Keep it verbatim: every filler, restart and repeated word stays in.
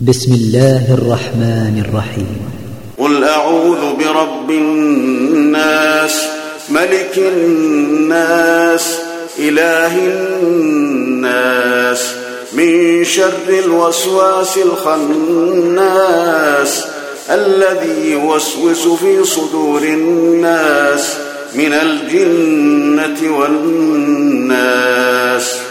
بسم الله الرحمن الرحيم. قل أعوذ برب الناس ملك الناس إله الناس من شر الوسواس الخناس الذي يوسوس في صدور الناس من الجنة والناس.